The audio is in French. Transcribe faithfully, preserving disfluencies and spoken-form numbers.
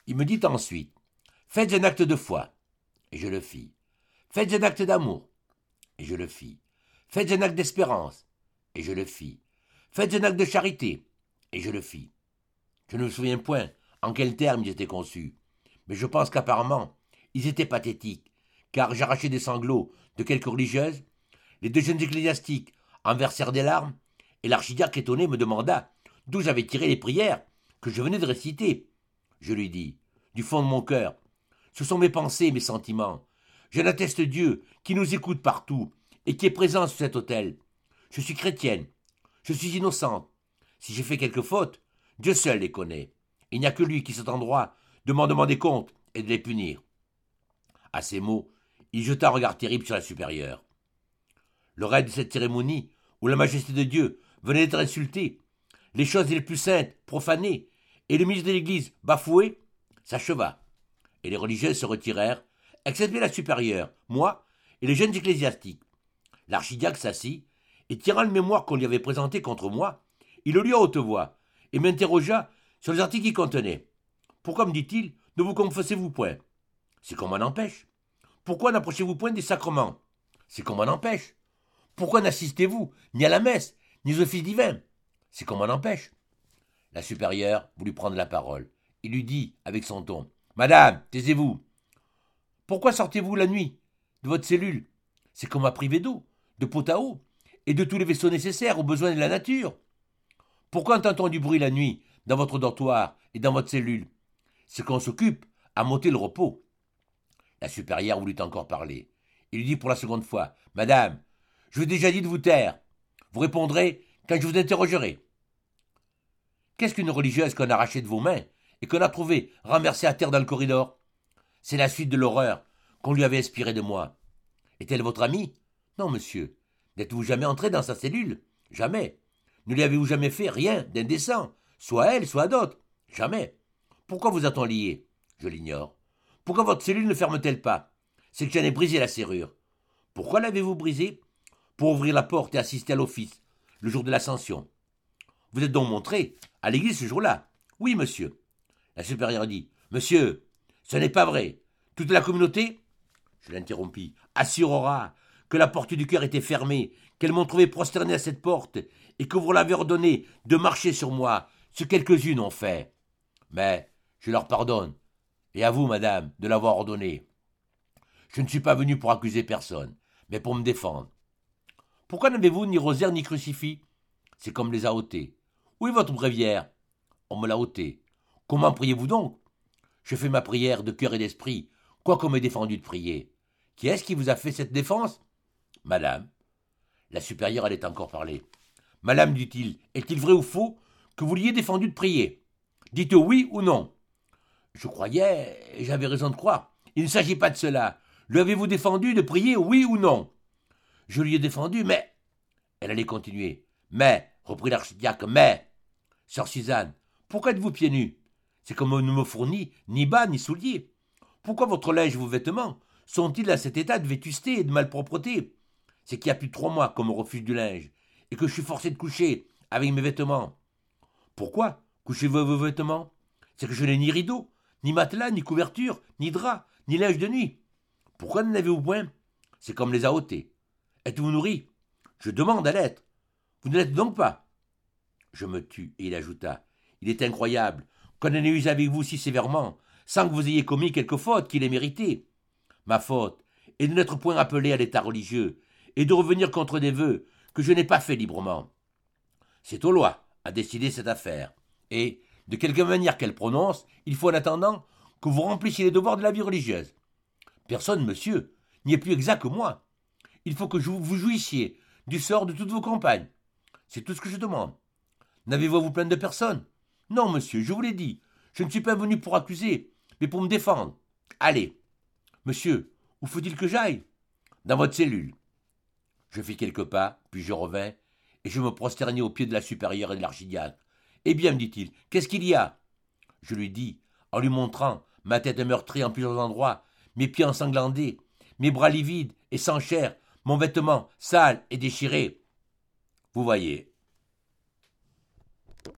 Il me dit ensuite, faites un acte de foi, et je le fis. Faites un acte d'amour, et je le fis. Faites un acte d'espérance, et je le fis. Faites un acte de charité, et je le fis. Je ne me souviens point en quels termes ils étaient conçus, mais je pense qu'apparemment, ils étaient pathétiques, car j'arrachai des sanglots de quelques religieuses, les deux jeunes ecclésiastiques en versèrent des larmes, et l'archidiacre étonné me demanda d'où j'avais tiré les prières que je venais de réciter. Je lui dis, du fond de mon cœur, ce sont mes pensées et mes sentiments. Je n'atteste Dieu qui nous écoute partout et qui est présent sur cet autel. Je suis chrétienne, je suis innocente. Si j'ai fait quelques fautes, Dieu seul les connaît. Il n'y a que lui qui s'est en droit de m'en demander compte et de les punir. À ces mots, il jeta un regard terrible sur la supérieure. Le reste de cette cérémonie, où la majesté de Dieu venait d'être insultée, les choses les plus saintes profanées, et le ministre de l'Église bafoué, s'acheva, et les religieuses se retirèrent, excepté la supérieure, moi et les jeunes ecclésiastiques. L'archidiacre s'assit, et tirant le mémoire qu'on lui avait présenté contre moi, il le lut à haute voix, et m'interrogea sur les articles qu'il contenait. Pourquoi, me dit-il, ne vous confessez-vous point? C'est qu'on m'en empêche. Pourquoi n'approchez-vous point des sacrements? C'est qu'on m'en empêche. Pourquoi n'assistez-vous ni à la messe, ni aux offices divins? C'est qu'on m'en empêche. La supérieure voulut prendre la parole. Il lui dit, avec son ton, « Madame, taisez-vous. Pourquoi sortez-vous la nuit de votre cellule? C'est qu'on m'a privé d'eau, de pot à eau, et de tous les vaisseaux nécessaires aux besoins de la nature. Pourquoi entend-on du bruit la nuit, dans votre dortoir et dans votre cellule? C'est qu'on s'occupe à monter le repos. » La supérieure voulut encore parler. Il lui dit pour la seconde fois, « Madame, je vous ai déjà dit de vous taire. Vous répondrez quand je vous interrogerai. Qu'est-ce qu'une religieuse qu'on a arrachée de vos mains et qu'on a trouvée renversée à terre dans le corridor? C'est la suite de l'horreur qu'on lui avait inspirée de moi. Est-elle votre amie? Non, monsieur. N'êtes-vous jamais entré dans sa cellule? Jamais. Ne lui avez-vous jamais fait rien d'indécent, soit à elle, soit à d'autres? Jamais. Pourquoi vous a-t-on lié? Je l'ignore. Pourquoi votre cellule ne ferme-t-elle pas? C'est que j'en ai brisé la serrure. Pourquoi l'avez-vous brisée? Pour ouvrir la porte et assister à l'office, le jour de l'Ascension. Vous êtes donc montré à l'église ce jour-là? Oui, monsieur. La supérieure dit, monsieur, ce n'est pas vrai. Toute la communauté? Je l'interrompis. Assurera que la porte du cœur était fermée, qu'elles m'ont trouvé prosterné à cette porte, et que vous l'avez ordonné de marcher sur moi, ce que quelques-unes ont fait. Mais je leur pardonne, et à vous, madame, de l'avoir ordonné. Je ne suis pas venu pour accuser personne, mais pour me défendre. Pourquoi n'avez-vous ni rosaire ni crucifix? C'est comme les a ôtés. Où est votre bréviaire? On me l'a ôté. Comment priez-vous donc? Je fais ma prière de cœur et d'esprit, quoiqu'on m'ait défendu de prier. Qui est-ce qui vous a fait cette défense? Madame. La supérieure allait encore parler. Madame, dit-il, est-il vrai ou faux que vous l'ayez défendu de prier? Dites oui ou non. Je croyais, et j'avais raison de croire. Il ne s'agit pas de cela. Lui avez-vous défendu de prier oui ou non? Je lui ai défendu, mais... Elle allait continuer. Mais, reprit l'archidiacre, mais... Sœur Suzanne, pourquoi êtes-vous pieds nus? C'est comme on ne me fournit ni bas ni souliers. Pourquoi votre linge et vos vêtements sont-ils à cet état de vétusté et de malpropreté? C'est qu'il y a plus de trois mois qu'on me refuse du linge, et que je suis forcé de coucher avec mes vêtements. Pourquoi couchez-vous vos vêtements? C'est que je n'ai ni rideau, ni matelas, ni couverture, ni drap, ni linge de nuit. Pourquoi n'en avez-vous point? C'est comme les a ôtés. Êtes-vous nourri? Je demande à l'être. Vous ne l'êtes donc pas. Je me tus, et il ajouta. Il est incroyable qu'on en ait usé avec vous si sévèrement, sans que vous ayez commis quelque faute qu'il ait méritée. Ma faute est de n'être point appelé à l'état religieux, et de revenir contre des vœux que je n'ai pas faits librement. C'est aux lois à décider cette affaire, et, de quelque manière qu'elle prononce, il faut en attendant que vous remplissiez les devoirs de la vie religieuse. Personne, monsieur, n'y est plus exact que moi. Il faut que vous jouissiez du sort de toutes vos compagnes. C'est tout ce que je demande. N'avez-vous à vous plaindre de personne? Non, monsieur, je vous l'ai dit. Je ne suis pas venu pour accuser, mais pour me défendre. Allez. Monsieur, où faut-il que j'aille? Dans votre cellule. Je fis quelques pas, puis je revins, et je me prosternai aux pieds de la supérieure et de l'archidiacre. Eh bien, me dit-il, qu'est-ce qu'il y a? Je lui dis, en lui montrant ma tête meurtrie en plusieurs endroits, mes pieds ensanglantés, mes bras livides et sans chair, mon vêtement sale et déchiré. Vous voyez,